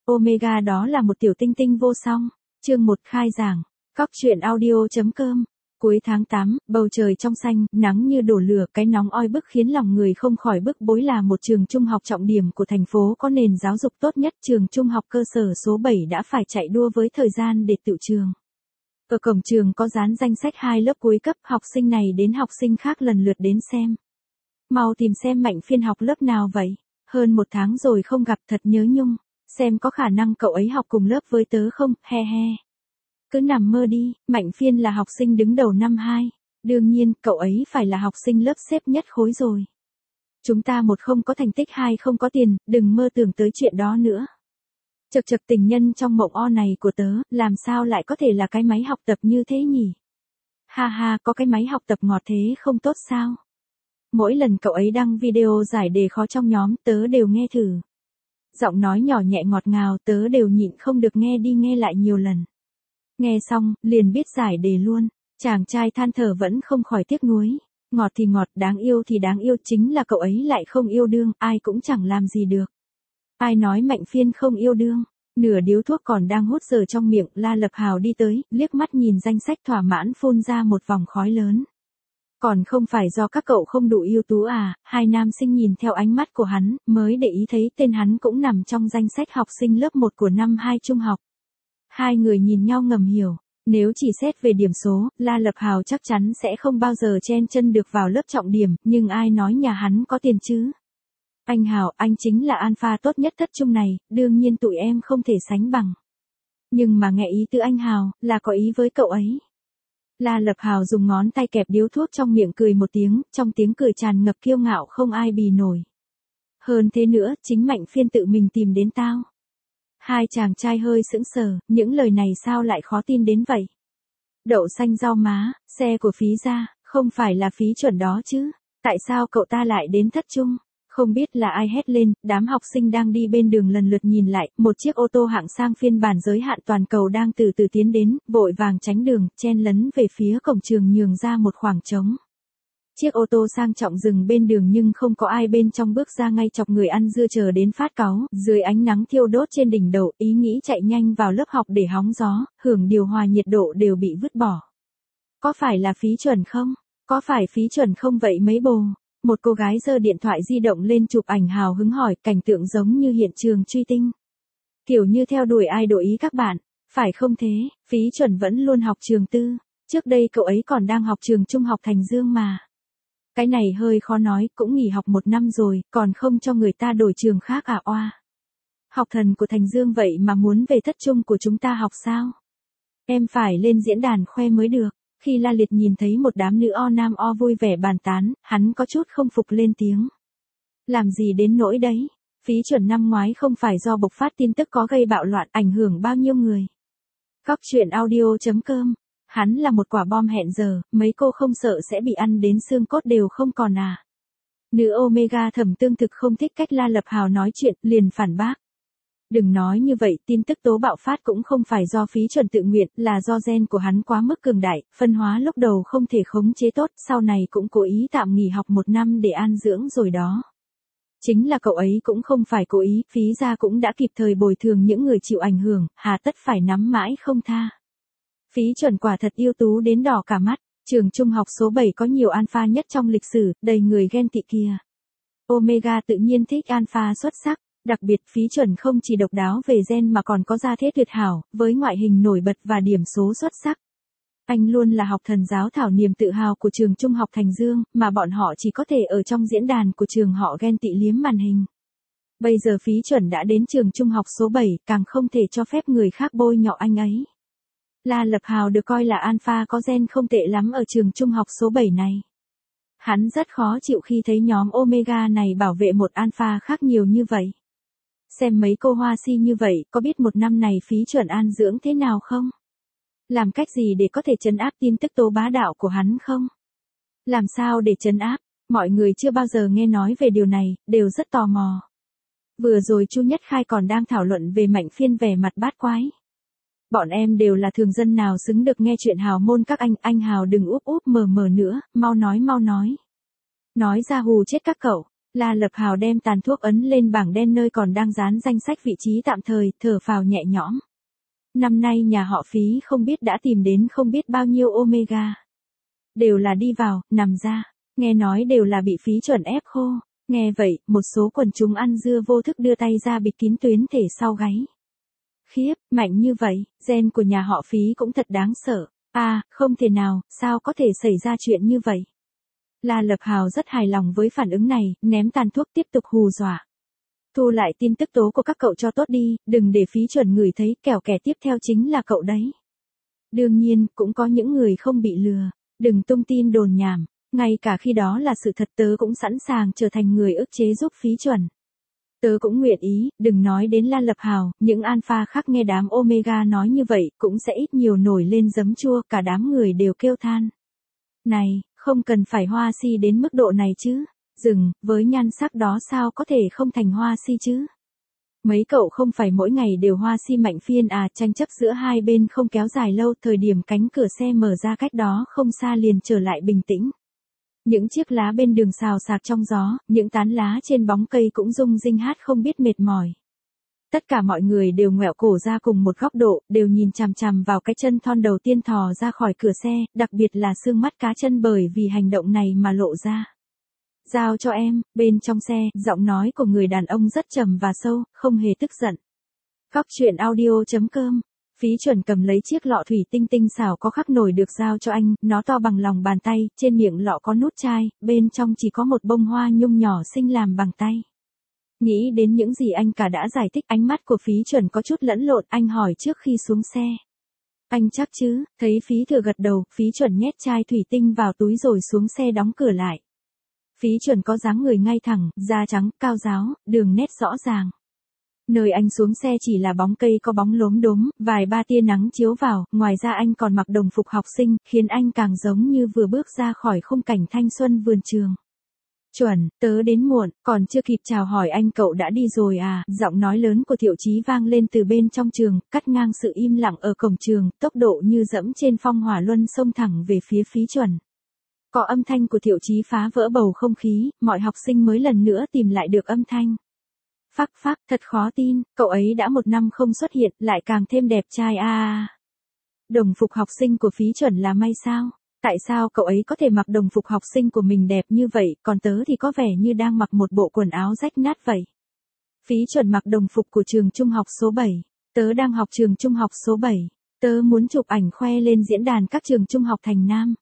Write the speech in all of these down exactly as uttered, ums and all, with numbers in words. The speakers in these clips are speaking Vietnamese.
Omega đó là một tiểu tinh tinh vô song. Chương một khai giảng. Cóc truyện audio.com. Cuối tháng tám, bầu trời trong xanh, nắng như đổ lửa, cái nóng oi bức khiến lòng người không khỏi bức bối. Là một trường trung học trọng điểm của thành phố có nền giáo dục tốt nhất, trường trung học cơ sở số bảy đã phải chạy đua với thời gian để tựu trường. Ở cổng trường có dán danh sách hai lớp cuối cấp, học sinh này đến học sinh khác lần lượt đến xem. Mau tìm xem Mạnh Phiên học lớp nào vậy? Hơn một tháng rồi không gặp, thật nhớ nhung. Xem có khả năng cậu ấy học cùng lớp với tớ không, he he. Cứ nằm mơ đi, Mạnh Phiên là học sinh đứng đầu năm hai. Đương nhiên, cậu ấy phải là học sinh lớp xếp nhất khối rồi. Chúng ta một không có thành tích, hai không có tiền, đừng mơ tưởng tới chuyện đó nữa. Chật chật, tình nhân trong mộng o này của tớ, làm sao lại có thể là cái máy học tập như thế nhỉ? Ha ha, có cái máy học tập ngọt thế không tốt sao? Mỗi lần cậu ấy đăng video giải đề khó trong nhóm, tớ đều nghe thử. Giọng nói nhỏ nhẹ ngọt ngào, tớ đều nhịn không được nghe đi nghe lại nhiều lần. Nghe xong, liền biết giải đề luôn. Chàng trai than thở vẫn không khỏi tiếc nuối. Ngọt thì ngọt, đáng yêu thì đáng yêu, chính là cậu ấy lại không yêu đương, ai cũng chẳng làm gì được. Ai nói Mạnh Phiên không yêu đương? Nửa điếu thuốc còn đang hút dở trong miệng, La Lập Hào đi tới, liếc mắt nhìn danh sách thỏa mãn phun ra một vòng khói lớn. Còn không phải do các cậu không đủ ưu tú à? Hai nam sinh nhìn theo ánh mắt của hắn, mới để ý thấy tên hắn cũng nằm trong danh sách học sinh lớp một của năm hai trung học. Hai người nhìn nhau ngầm hiểu, nếu chỉ xét về điểm số, La Lập Hào chắc chắn sẽ không bao giờ chen chân được vào lớp trọng điểm, nhưng ai nói nhà hắn có tiền chứ? Anh Hào, anh chính là alpha tốt nhất thất trung này, đương nhiên tụi em không thể sánh bằng. Nhưng mà nghe ý từ anh Hào, là có ý với cậu ấy. La Lập Hào dùng ngón tay kẹp điếu thuốc trong miệng, cười một tiếng, trong tiếng cười tràn ngập kiêu ngạo không ai bì nổi. Hơn thế nữa, chính Mạnh Phiên tự mình tìm đến tao. Hai chàng trai hơi sững sờ, những lời này sao lại khó tin đến vậy? Đậu xanh rau má, xe của Phí gia, không phải là Phí Chuẩn đó chứ? Tại sao cậu ta lại đến thất trung? Không biết là ai hét lên, đám học sinh đang đi bên đường lần lượt nhìn lại, một chiếc ô tô hạng sang phiên bản giới hạn toàn cầu đang từ từ tiến đến, vội vàng tránh đường, chen lấn về phía cổng trường nhường ra một khoảng trống. Chiếc ô tô sang trọng dừng bên đường nhưng không có ai bên trong bước ra, ngay chọc người ăn dưa chờ đến phát cáu, dưới ánh nắng thiêu đốt trên đỉnh đầu, ý nghĩ chạy nhanh vào lớp học để hóng gió, hưởng điều hòa nhiệt độ đều bị vứt bỏ. Có phải là Phí Chuẩn không? Có phải Phí Chuẩn không vậy mấy bồ? Một cô gái giơ điện thoại di động lên chụp ảnh hào hứng hỏi, cảnh tượng giống như hiện trường truy tinh. Kiểu như theo đuổi idol ý các bạn, phải không thế? Phí Chuẩn vẫn luôn học trường tư, trước đây cậu ấy còn đang học trường trung học Thành Dương mà. Cái này hơi khó nói, cũng nghỉ học một năm rồi, còn không cho người ta đổi trường khác à oa. Học thần của Thành Dương vậy mà muốn về thất trung của chúng ta học sao? Em phải lên diễn đàn khoe mới được. Khi La Liệt nhìn thấy một đám nữ o nam o vui vẻ bàn tán, hắn có chút không phục lên tiếng. Làm gì đến nỗi đấy? Phí Chuẩn năm ngoái không phải do bộc phát tin tức có gây bạo loạn ảnh hưởng bao nhiêu người? Cóc truyện audio.com. Hắn là một quả bom hẹn giờ, mấy cô không sợ sẽ bị ăn đến xương cốt đều không còn à? Nữ Omega Thẩm Tương thực không thích cách La Lập Hào nói chuyện, liền phản bác. Đừng nói như vậy, tin tức tố bạo phát cũng không phải do Phí Chuẩn tự nguyện, là do gen của hắn quá mức cường đại, phân hóa lúc đầu không thể khống chế tốt, sau này cũng cố ý tạm nghỉ học một năm để an dưỡng rồi đó. Chính là cậu ấy cũng không phải cố ý, Phí gia cũng đã kịp thời bồi thường những người chịu ảnh hưởng, hà tất phải nắm mãi không tha. Phí Chuẩn quả thật ưu tú đến đỏ cả mắt, trường trung học số bảy có nhiều alpha nhất trong lịch sử, đầy người ghen tị kìa. Omega tự nhiên thích alpha xuất sắc. Đặc biệt Phí Chuẩn không chỉ độc đáo về gen mà còn có gia thế tuyệt hảo, với ngoại hình nổi bật và điểm số xuất sắc. Anh luôn là học thần giáo thảo niềm tự hào của trường trung học Thành Dương, mà bọn họ chỉ có thể ở trong diễn đàn của trường họ ghen tị liếm màn hình. Bây giờ Phí Chuẩn đã đến trường trung học số bảy, càng không thể cho phép người khác bôi nhọ anh ấy. La Lập Hào được coi là alpha có gen không tệ lắm ở trường trung học số bảy này. Hắn rất khó chịu khi thấy nhóm Omega này bảo vệ một alpha khác nhiều như vậy. Xem mấy cô hoa si như vậy, có biết một năm này Phí Chuẩn an dưỡng thế nào không? Làm cách gì để có thể trấn áp tin tức tố bá đạo của hắn không? Làm sao để trấn áp? Mọi người chưa bao giờ nghe nói về điều này, đều rất tò mò. Vừa rồi Chu Nhất Khai còn đang thảo luận về Mạnh Phiên vẻ mặt bát quái. Bọn em đều là thường dân nào xứng được nghe chuyện hào môn các anh, anh Hào đừng úp úp mờ mờ nữa, mau nói mau nói. Nói ra hù chết các cậu. La Lập Hào đem tàn thuốc ấn lên bảng đen nơi còn đang dán danh sách vị trí tạm thời, thở phào nhẹ nhõm. Năm nay nhà họ Phí không biết đã tìm đến không biết bao nhiêu Omega. Đều là đi vào, nằm ra, nghe nói đều là bị Phí Chuẩn ép khô. Nghe vậy, một số quần chúng ăn dưa vô thức đưa tay ra bịt kín tuyến thể sau gáy. Khiếp, mạnh như vậy, gen của nhà họ Phí cũng thật đáng sợ. À, không thể nào, sao có thể xảy ra chuyện như vậy? La Lập Hào rất hài lòng với phản ứng này, ném tàn thuốc tiếp tục hù dọa. Thu lại tin tức tố của các cậu cho tốt đi, đừng để Phí Chuẩn ngửi thấy, kẻo kẻ tiếp theo chính là cậu đấy. Đương nhiên, cũng có những người không bị lừa. Đừng tung tin đồn nhảm, ngay cả khi đó là sự thật tớ cũng sẵn sàng trở thành người ức chế giúp Phí Chuẩn. Tớ cũng nguyện ý, đừng nói đến La Lập Hào, những alpha khác nghe đám Omega nói như vậy, cũng sẽ ít nhiều nổi lên giấm chua, cả đám người đều kêu than. Này, không cần phải hoa si đến mức độ này chứ. Dừng, với nhan sắc đó sao có thể không thành hoa si chứ? Mấy cậu không phải mỗi ngày đều hoa si Mạnh Phiên à, tranh chấp giữa hai bên không kéo dài lâu, thời điểm cánh cửa xe mở ra cách đó không xa liền trở lại bình tĩnh. Những chiếc lá bên đường xào xạc trong gió, những tán lá trên bóng cây cũng rung rinh hát không biết mệt mỏi. Tất cả mọi người đều ngoẹo cổ ra cùng một góc độ, đều nhìn chằm chằm vào cái chân thon đầu tiên thò ra khỏi cửa xe, đặc biệt là xương mắt cá chân bởi vì hành động này mà lộ ra. Giao cho em, bên trong xe, giọng nói của người đàn ông rất trầm và sâu, không hề tức giận. Góc truyện audio chấm com. Phí Chuẩn cầm lấy chiếc lọ thủy tinh tinh xảo có khắc nổi được giao cho anh, nó to bằng lòng bàn tay, trên miệng lọ có nút chai, bên trong chỉ có một bông hoa nhung nhỏ xinh làm bằng tay. Nghĩ đến những gì anh cả đã giải thích, ánh mắt của Phí Chuẩn có chút lẫn lộn, anh hỏi trước khi xuống xe. Anh chắc chứ? Thấy Phí Thừa gật đầu, Phí Chuẩn nhét chai thủy tinh vào túi rồi xuống xe đóng cửa lại. Phí Chuẩn có dáng người ngay thẳng, da trắng, cao ráo, đường nét rõ ràng. Nơi anh xuống xe chỉ là bóng cây có bóng lốm đốm, vài ba tia nắng chiếu vào, ngoài ra anh còn mặc đồng phục học sinh, khiến anh càng giống như vừa bước ra khỏi khung cảnh thanh xuân vườn trường. Chuẩn, tớ đến muộn, còn chưa kịp chào hỏi anh cậu đã đi rồi à, giọng nói lớn của Thiệu Chí vang lên từ bên trong trường, cắt ngang sự im lặng ở cổng trường, tốc độ như dẫm trên phong hỏa luân xông thẳng về phía Phí Chuẩn. Có âm thanh của Thiệu Chí phá vỡ bầu không khí, mọi học sinh mới lần nữa tìm lại được âm thanh. Phắc phắc, thật khó tin, cậu ấy đã một năm không xuất hiện, lại càng thêm đẹp trai a. À. Đồng phục học sinh của Phí Chuẩn là may sao? Tại sao cậu ấy có thể mặc đồng phục học sinh của mình đẹp như vậy, còn tớ thì có vẻ như đang mặc một bộ quần áo rách nát vậy? Phí Chuẩn mặc đồng phục của trường trung học số bảy. Tớ đang học trường trung học số bảy. Tớ muốn chụp ảnh khoe lên diễn đàn các trường trung học thành Nam.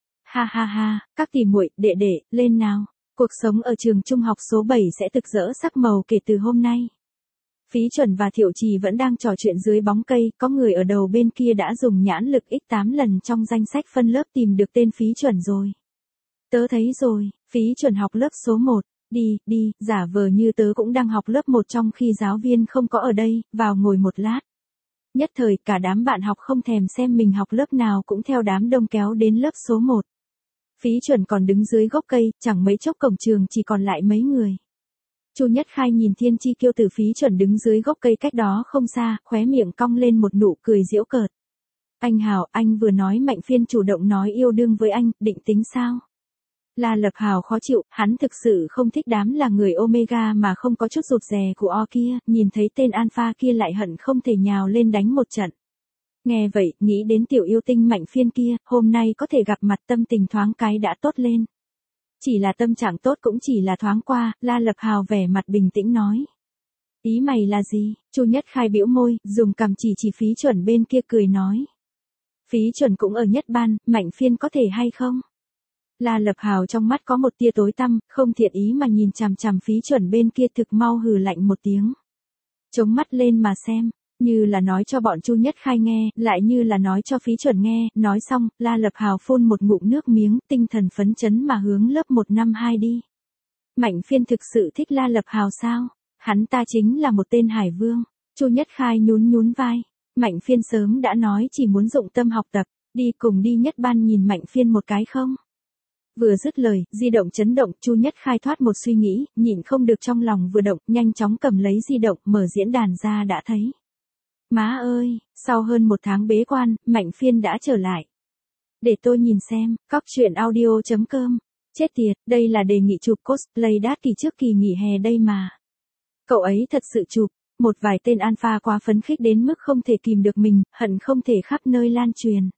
Ha ha ha, các tỷ muội, đệ đệ, lên nào. Cuộc sống ở trường trung học số bảy sẽ rực rỡ sắc màu kể từ hôm nay. Phí Chuẩn và Thiệu Trì vẫn đang trò chuyện dưới bóng cây, có người ở đầu bên kia đã dùng nhãn lực nhân tám lần trong danh sách phân lớp tìm được tên Phí Chuẩn rồi. Tớ thấy rồi, Phí Chuẩn học lớp số một, đi, đi, giả vờ như tớ cũng đang học lớp một trong khi giáo viên không có ở đây, vào ngồi một lát. Nhất thời cả đám bạn học không thèm xem mình học lớp nào cũng theo đám đông kéo đến lớp số một. Phí Chuẩn còn đứng dưới gốc cây, chẳng mấy chốc cổng trường chỉ còn lại mấy người. Chu Nhất Khai nhìn Thiên Chi Kiêu từ Phí Chuẩn đứng dưới gốc cây cách đó không xa, khóe miệng cong lên một nụ cười giễu cợt. Anh Hào, anh vừa nói Mạnh Phiên chủ động nói yêu đương với anh, định tính sao? La Lập Hào khó chịu, hắn thực sự không thích đám là người Omega mà không có chút rụt rè của O kia, nhìn thấy tên Alpha kia lại hận không thể nhào lên đánh một trận. Nghe vậy, nghĩ đến tiểu yêu tinh Mạnh Phiên kia, hôm nay có thể gặp mặt tâm tình thoáng cái đã tốt lên. Chỉ là tâm trạng tốt cũng chỉ là thoáng qua, La Lập Hào vẻ mặt bình tĩnh nói. Ý mày là gì? Chu Nhất Khai bĩu môi, dùng cằm chỉ chỉ Phí Chuẩn bên kia cười nói. Phí Chuẩn cũng ở nhất ban, Mạnh Phiên có thể hay không? La Lập Hào trong mắt có một tia tối tăm, không thiện ý mà nhìn chằm chằm Phí Chuẩn bên kia thực mau hừ lạnh một tiếng. Chống mắt lên mà xem. Như là nói cho bọn Chu Nhất Khai nghe, lại như là nói cho Phí Chuẩn nghe, nói xong, La Lập Hào phun một ngụm nước miếng, tinh thần phấn chấn mà hướng lớp một năm hai đi. Mạnh Phiên thực sự thích La Lập Hào sao? Hắn ta chính là một tên hải vương. Chu Nhất Khai nhún nhún vai. Mạnh Phiên sớm đã nói chỉ muốn dụng tâm học tập, đi cùng đi nhất ban nhìn Mạnh Phiên một cái không? Vừa dứt lời, di động chấn động, Chu Nhất Khai thoát một suy nghĩ, nhịn không được trong lòng vừa động, nhanh chóng cầm lấy di động, mở diễn đàn ra đã thấy. Má ơi, sau hơn một tháng bế quan, Mạnh Phiên đã trở lại. Để tôi nhìn xem, góc truyện audio chấm com Chết tiệt, đây là đề nghị chụp cosplay Đát Kỳ trước kỳ nghỉ hè đây mà. Cậu ấy thật sự chụp, một vài tên alpha quá phấn khích đến mức không thể kìm được mình, hận không thể khắp nơi lan truyền.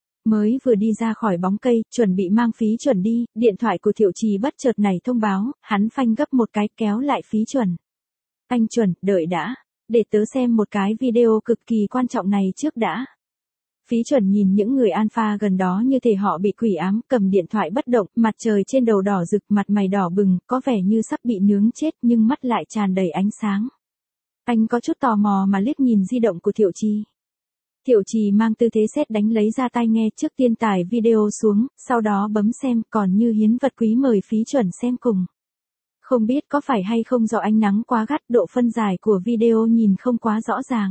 Mới vừa đi ra khỏi bóng cây, chuẩn bị mang phí chuẩn đi, điện thoại của Thiệu Trì bất chợt này thông báo, hắn phanh gấp một cái kéo lại phí chuẩn. Anh chuẩn, đợi đã, để tớ xem một cái video cực kỳ quan trọng này trước đã. Phí chuẩn nhìn những người alpha gần đó như thể họ bị quỷ ám, cầm điện thoại bất động, mặt trời trên đầu đỏ rực, mặt mày đỏ bừng, có vẻ như sắp bị nướng chết nhưng mắt lại tràn đầy ánh sáng. Anh có chút tò mò mà liếc nhìn di động của Thiệu Trì. Thiệu Trì mang tư thế sét đánh lấy ra tai nghe trước tiên tải video xuống, sau đó bấm xem, còn như hiến vật quý mời phí chuẩn xem cùng. Không biết có phải hay không do ánh nắng quá gắt, độ phân giải của video nhìn không quá rõ ràng.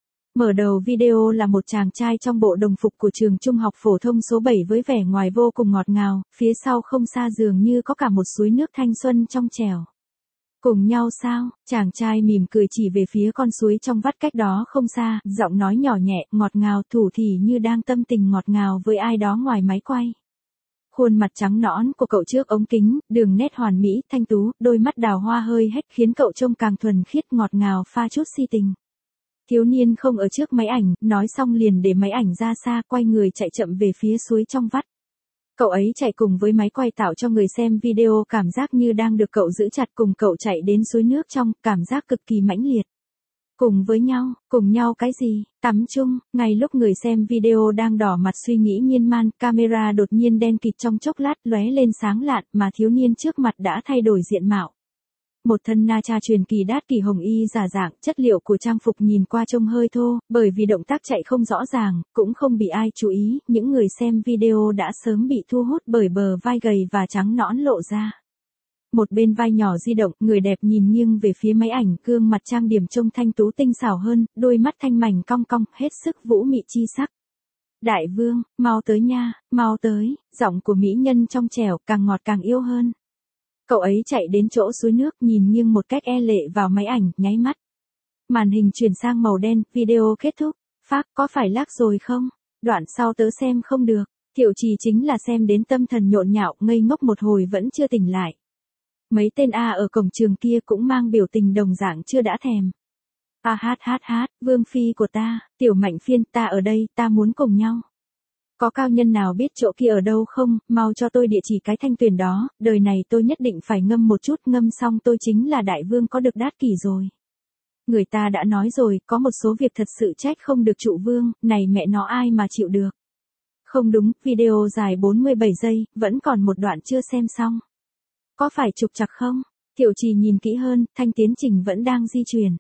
Mở đầu video là một chàng trai trong bộ đồng phục của trường trung học phổ thông số bảy với vẻ ngoài vô cùng ngọt ngào, phía sau không xa dường như có cả một suối nước thanh xuân trong trẻo. Cùng nhau sao? Chàng trai mỉm cười chỉ về phía con suối trong vắt cách đó không xa, giọng nói nhỏ nhẹ, ngọt ngào, thủ thỉ như đang tâm tình ngọt ngào với ai đó ngoài máy quay. Khuôn mặt trắng nõn của cậu trước ống kính, đường nét hoàn mỹ, thanh tú, đôi mắt đào hoa hơi hếch khiến cậu trông càng thuần khiết ngọt ngào pha chút si tình. Thiếu niên không ở trước máy ảnh, nói xong liền để máy ảnh ra xa, quay người chạy chậm về phía suối trong vắt. Cậu ấy chạy cùng với máy quay tạo cho người xem video cảm giác như đang được cậu giữ chặt, cùng cậu chạy đến suối nước trong, cảm giác cực kỳ mãnh liệt. Cùng với nhau, cùng nhau cái gì? Tắm chung. Ngay lúc người xem video đang đỏ mặt suy nghĩ miên man, camera đột nhiên đen kịt trong chốc lát, lóe lên sáng lạn, mà thiếu niên trước mặt đã thay đổi diện mạo. Một thân na cha truyền kỳ Đát Kỳ hồng y giả dạng, chất liệu của trang phục nhìn qua trông hơi thô, bởi vì động tác chạy không rõ ràng, cũng không bị ai chú ý, những người xem video đã sớm bị thu hút bởi bờ vai gầy và trắng nõn lộ ra. Một bên vai nhỏ di động, người đẹp nhìn nghiêng về phía máy ảnh, gương mặt trang điểm trông thanh tú tinh xảo hơn, đôi mắt thanh mảnh cong cong, hết sức vũ mị chi sắc. Đại vương, mau tới nha, mau tới, giọng của mỹ nhân trong trẻo, càng ngọt càng yêu hơn. Cậu ấy chạy đến chỗ suối nước, nhìn nghiêng một cách e lệ vào máy ảnh, nháy mắt. Màn hình chuyển sang màu đen, video kết thúc. Phác, có phải lag rồi không? Đoạn sau tớ xem không được. Thiệu Trì chính là xem đến tâm thần nhộn nhạo, ngây ngốc một hồi vẫn chưa tỉnh lại. Mấy tên A ở cổng trường kia cũng mang biểu tình đồng dạng chưa đã thèm. A hát hát hát, vương phi của ta, tiểu Mạnh Phiên, ta ở đây, ta muốn cùng nhau. Có cao nhân nào biết chỗ kia ở đâu không, mau cho tôi địa chỉ cái Thanh Tuyền đó, đời này tôi nhất định phải ngâm một chút, ngâm xong tôi chính là đại vương có được Đát Kỷ rồi. Người ta đã nói rồi, có một số việc thật sự trách không được trụ vương, này mẹ nó ai mà chịu được. Không đúng, video dài bốn mươi bảy giây, vẫn còn một đoạn chưa xem xong. Có phải trục trặc không? Thiệu Trì nhìn kỹ hơn, thanh tiến trình vẫn đang di chuyển.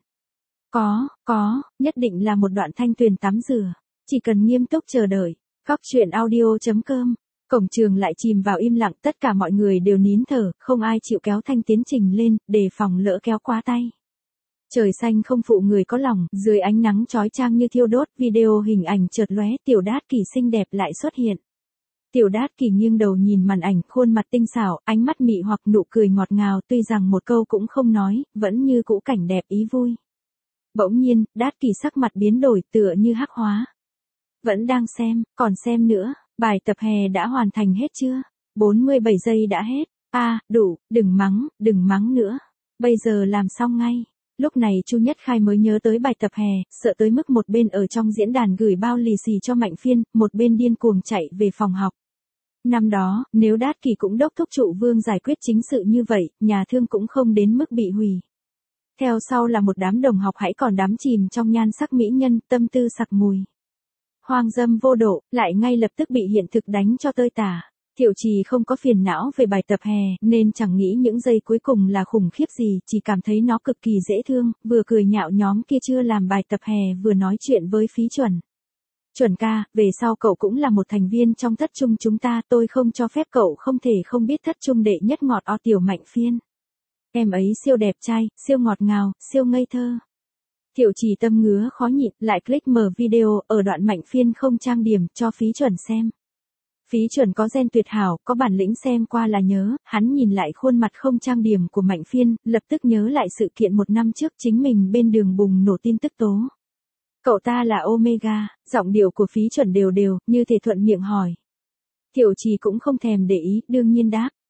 Có, có, nhất định là một đoạn Thanh Tuyền tắm rửa. Chỉ cần nghiêm túc chờ đợi. Cóc truyện audio chấm com. Cổng trường lại chìm vào im lặng, tất cả mọi người đều nín thở, không ai chịu kéo thanh tiến trình lên, để phòng lỡ kéo quá tay. Trời xanh không phụ người có lòng, dưới ánh nắng chói chang như thiêu đốt, video hình ảnh chợt lóe, tiểu Đát Kỷ xinh đẹp lại xuất hiện. Tiểu Đát Kỷ nghiêng đầu nhìn màn ảnh, khuôn mặt tinh xảo, ánh mắt mị hoặc nụ cười ngọt ngào, tuy rằng một câu cũng không nói, vẫn như cũ cảnh đẹp ý vui. Bỗng nhiên, Đát Kỷ sắc mặt biến đổi, tựa như hắc hóa. Vẫn đang xem, còn xem nữa, bài tập hè đã hoàn thành hết chưa? bốn mươi bảy giây đã hết. A, à, đủ, đừng mắng, đừng mắng nữa. Bây giờ làm xong ngay. Lúc này Chu Nhất Khai mới nhớ tới bài tập hè, sợ tới mức một bên ở trong diễn đàn gửi bao lì xì cho Mạnh Phiên, một bên điên cuồng chạy về phòng học. Năm đó, nếu Đát Kỷ cũng đốc thúc trụ vương giải quyết chính sự như vậy, nhà thương cũng không đến mức bị hủy. Theo sau là một đám đồng học hãy còn đắm chìm trong nhan sắc mỹ nhân, tâm tư sặc mùi. Hoang dâm vô độ, lại ngay lập tức bị hiện thực đánh cho tơi tả. Thiệu Trì không có phiền não về bài tập hè, nên chẳng nghĩ những giây cuối cùng là khủng khiếp gì, chỉ cảm thấy nó cực kỳ dễ thương, vừa cười nhạo nhóm kia chưa làm bài tập hè vừa nói chuyện với Phí Chuẩn. Chuẩn ca, về sau cậu cũng là một thành viên trong thất trung chúng ta, tôi không cho phép cậu không thể không biết thất trung đệ nhất ngọt o tiểu Mạnh Phiên. Em ấy siêu đẹp trai, siêu ngọt ngào, siêu ngây thơ. Thiệu Trì tâm ngứa khó nhịn, lại click mở video, ở đoạn Mạnh Phiên không trang điểm, cho Phí Chuẩn xem. Phí Chuẩn có gen tuyệt hảo, có bản lĩnh xem qua là nhớ, hắn nhìn lại khuôn mặt không trang điểm của Mạnh Phiên, lập tức nhớ lại sự kiện một năm trước chính mình bên đường bùng nổ tin tức tố. Cậu ta là Omega, giọng điệu của Phí Chuẩn đều đều, như thể thuận miệng hỏi. Thiệu Trì cũng không thèm để ý, đương nhiên đáp,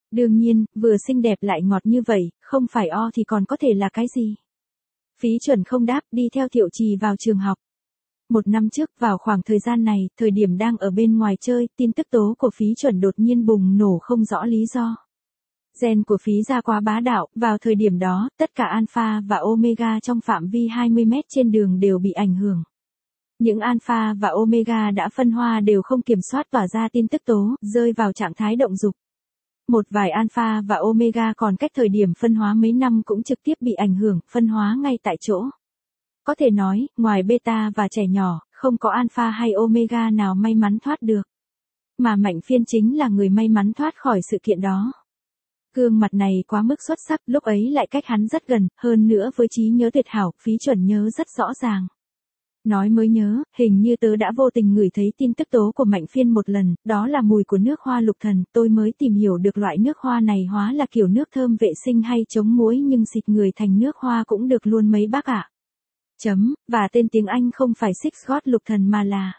Đương nhiên, vừa xinh đẹp lại ngọt như vậy, không phải O thì còn có thể là cái gì? Phí Chuẩn không đáp, đi theo Thiệu Trì vào trường học. Một năm trước, vào khoảng thời gian này, thời điểm đang ở bên ngoài chơi, tin tức tố của Phí Chuẩn đột nhiên bùng nổ không rõ lý do. Gen của Phí gia quá bá đạo, vào thời điểm đó, tất cả alpha và omega trong phạm vi hai mươi mét trên đường đều bị ảnh hưởng. Những alpha và omega đã phân hoa đều không kiểm soát tỏa ra tin tức tố, rơi vào trạng thái động dục. Một vài alpha và omega còn cách thời điểm phân hóa mấy năm cũng trực tiếp bị ảnh hưởng, phân hóa ngay tại chỗ. Có thể nói, ngoài beta và trẻ nhỏ, không có alpha hay omega nào may mắn thoát được. Mà Mạnh Phiên chính là người may mắn thoát khỏi sự kiện đó. Gương mặt này quá mức xuất sắc, lúc ấy lại cách hắn rất gần, hơn nữa với trí nhớ tuyệt hảo, Phí Chuẩn nhớ rất rõ ràng. Nói mới nhớ, hình như tớ đã vô tình ngửi thấy tin tức tố của Mạnh Phiên một lần, đó là mùi của nước hoa lục thần, tôi mới tìm hiểu được loại nước hoa này hóa là kiểu nước thơm vệ sinh hay chống muối nhưng xịt người thành nước hoa cũng được luôn mấy bác ạ. Chấm, và tên tiếng Anh không phải Six God lục thần mà là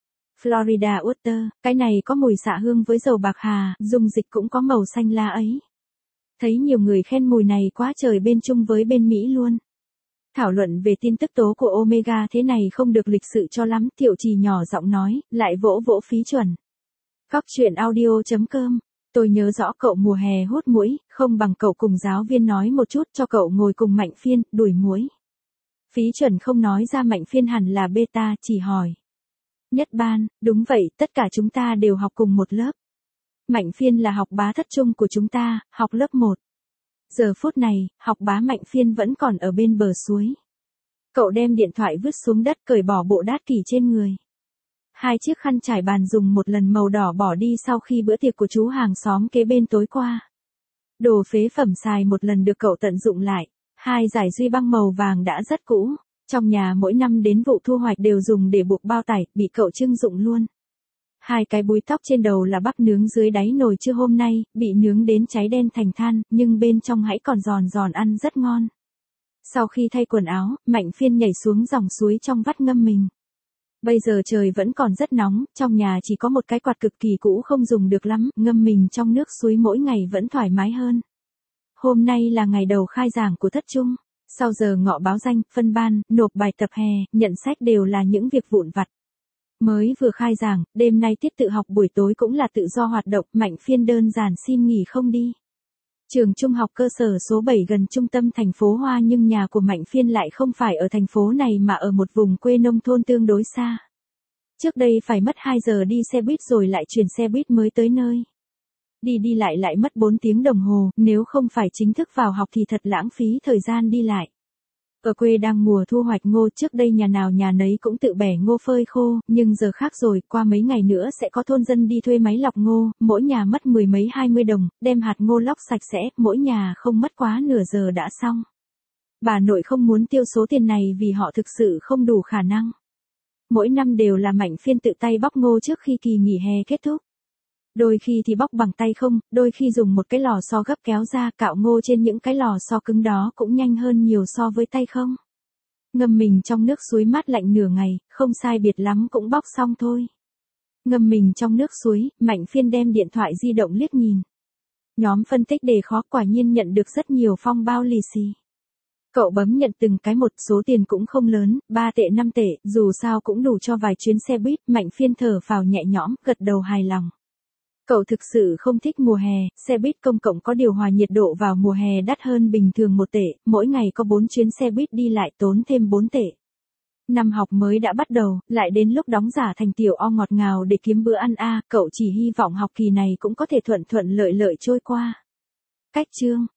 Florida Water, cái này có mùi xạ hương với dầu bạc hà, dung dịch cũng có màu xanh lá ấy. Thấy nhiều người khen mùi này quá trời bên chung với bên Mỹ luôn. Thảo luận về tin tức tố của Omega thế này không được lịch sự cho lắm, Thiệu Trì nhỏ giọng nói, lại vỗ vỗ Phí Chuẩn. Cóc truyện audio chấm com, tôi nhớ rõ cậu mùa hè hút muỗi, không bằng cậu cùng giáo viên nói một chút cho cậu ngồi cùng Mạnh Phiên, đuổi muỗi. Phí Chuẩn không nói ra Mạnh Phiên hẳn là beta, chỉ hỏi. Nhất ban, đúng vậy, tất cả chúng ta đều học cùng một lớp. Mạnh Phiên là học bá thất trung của chúng ta, học lớp một. Giờ phút này, học bá Mạnh Phiên vẫn còn ở bên bờ suối. Cậu đem điện thoại vứt xuống đất, cởi bỏ bộ đát kỷ trên người. Hai chiếc khăn trải bàn dùng một lần màu đỏ bỏ đi sau khi bữa tiệc của chú hàng xóm kế bên tối qua. Đồ phế phẩm xài một lần được cậu tận dụng lại. Hai giải duy băng màu vàng đã rất cũ. Trong nhà mỗi năm đến vụ thu hoạch đều dùng để buộc bao tải, bị cậu trưng dụng luôn. Hai cái búi tóc trên đầu là bắp nướng dưới đáy nồi trưa hôm nay, bị nướng đến cháy đen thành than, nhưng bên trong hãy còn giòn giòn ăn rất ngon. Sau khi thay quần áo, Mạnh Phiên nhảy xuống dòng suối trong vắt ngâm mình. Bây giờ trời vẫn còn rất nóng, trong nhà chỉ có một cái quạt cực kỳ cũ không dùng được lắm, ngâm mình trong nước suối mỗi ngày vẫn thoải mái hơn. Hôm nay là ngày đầu khai giảng của thất trung. Sau giờ ngọ báo danh, phân ban, nộp bài tập hè, nhận sách đều là những việc vụn vặt. Mới vừa khai giảng, đêm nay tiết tự học buổi tối cũng là tự do hoạt động, Mạnh Phiên đơn giản xin nghỉ không đi. Trường trung học cơ sở số bảy gần trung tâm thành phố Hoa nhưng nhà của Mạnh Phiên lại không phải ở thành phố này mà ở một vùng quê nông thôn tương đối xa. Trước đây phải mất hai giờ đi xe buýt rồi lại chuyển xe buýt mới tới nơi. Đi đi lại lại mất bốn tiếng đồng hồ, nếu không phải chính thức vào học thì thật lãng phí thời gian đi lại. Ở quê đang mùa thu hoạch ngô, trước đây nhà nào nhà nấy cũng tự bẻ ngô phơi khô, nhưng giờ khác rồi, qua mấy ngày nữa sẽ có thôn dân đi thuê máy lọc ngô, mỗi nhà mất mười mấy hai mươi đồng, đem hạt ngô lóc sạch sẽ, mỗi nhà không mất quá nửa giờ đã xong. Bà nội không muốn tiêu số tiền này vì họ thực sự không đủ khả năng. Mỗi năm đều là Mạnh Phiên tự tay bóc ngô trước khi kỳ nghỉ hè kết thúc. Đôi khi thì bóc bằng tay không, đôi khi dùng một cái lò xo gấp kéo ra cạo ngô trên những cái lò xo cứng đó cũng nhanh hơn nhiều so với tay không. Ngâm mình trong nước suối mát lạnh nửa ngày, không sai biệt lắm cũng bóc xong thôi. Ngâm mình trong nước suối, Mạnh Phiên đem điện thoại di động liếc nhìn. Nhóm phân tích đề khó quả nhiên nhận được rất nhiều phong bao lì xì. Cậu bấm nhận từng cái một, số tiền cũng không lớn, ba tệ năm tệ, dù sao cũng đủ cho vài chuyến xe buýt, Mạnh Phiên thở phào nhẹ nhõm, gật đầu hài lòng. Cậu thực sự không thích mùa hè, xe buýt công cộng có điều hòa nhiệt độ vào mùa hè đắt hơn bình thường một tệ, mỗi ngày có bốn chuyến xe buýt đi lại tốn thêm bốn tệ. Năm học mới đã bắt đầu, lại đến lúc đóng giả thành tiểu O ngọt ngào để kiếm bữa ăn a, cậu chỉ hy vọng học kỳ này cũng có thể thuận thuận lợi lợi trôi qua. Cách chương